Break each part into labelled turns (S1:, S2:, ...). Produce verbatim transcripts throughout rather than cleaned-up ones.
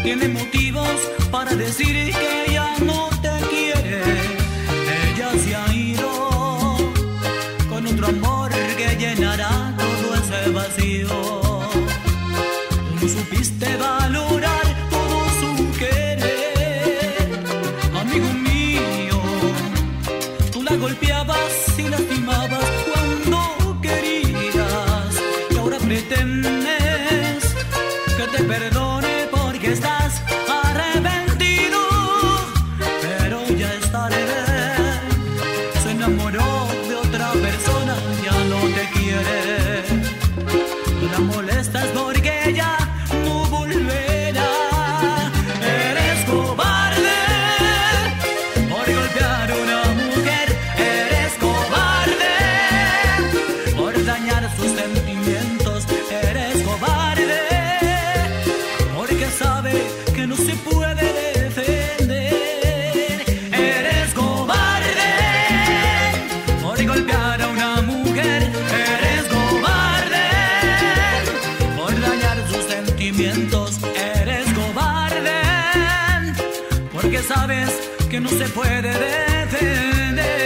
S1: tiene motivos para decir que ya no te quiere. Ella se ha ido con otro amor que llenará todo ese vacío. Tú no supiste valorar todo su querer, amigo mío. Tú la golpeabas y lastimabas cuando querías, y ahora pretendes que te perdone porque estás arrepentido, pero ya es tarde. Se enamoró de otra persona, ya no te quiere. No la molestas porque ya no volverá. Eres cobarde por golpear a una mujer. Eres cobarde por dañar sus sentimientos. Eres cobarde porque sabe que no se puede defender. Eres cobarde por golpear a una mujer. Eres cobarde por dañar sus sentimientos. Eres cobarde porque sabes que no se puede defender.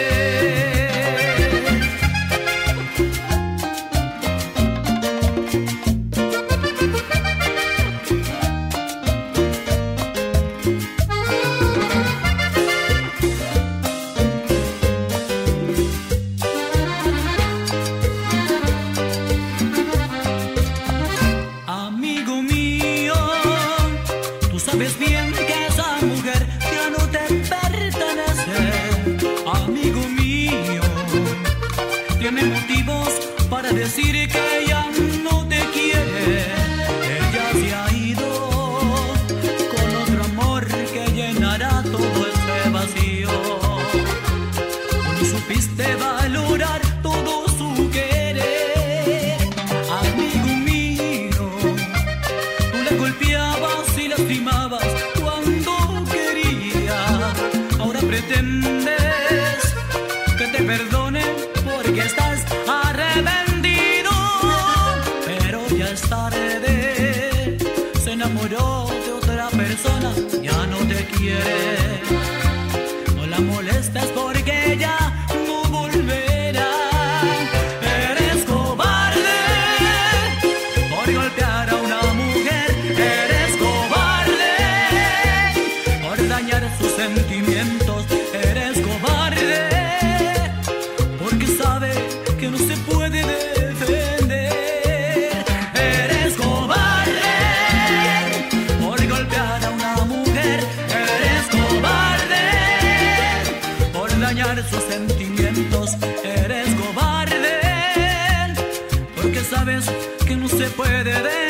S1: Amigo mío, tú sabes bien que esa mujer ya no te pertenece. Amigo mío, tiene motivos para decir que ya no te quiere. Ella se ha ido con otro amor que llenará todo ese vacío. Tú no supiste valorar todo su querer, amigo mío. Tú la golpeabas y lastimabas cuando quería. Ahora pretendes que te perdone porque estás arrepentido, pero ya es tarde. Se enamoró de otra persona, ya no te quiere. No la molestas porque ya no volverá. Eres cobarde por golpear a una mujer. Eres cobarde por dañar sus sentimientos. Eres cobarde porque sabe que no se puede defender. Eres cobarde por golpear a una mujer. Eres cobarde por dañar sus sentimientos. Eres cobarde porque sabes que no se puede defender.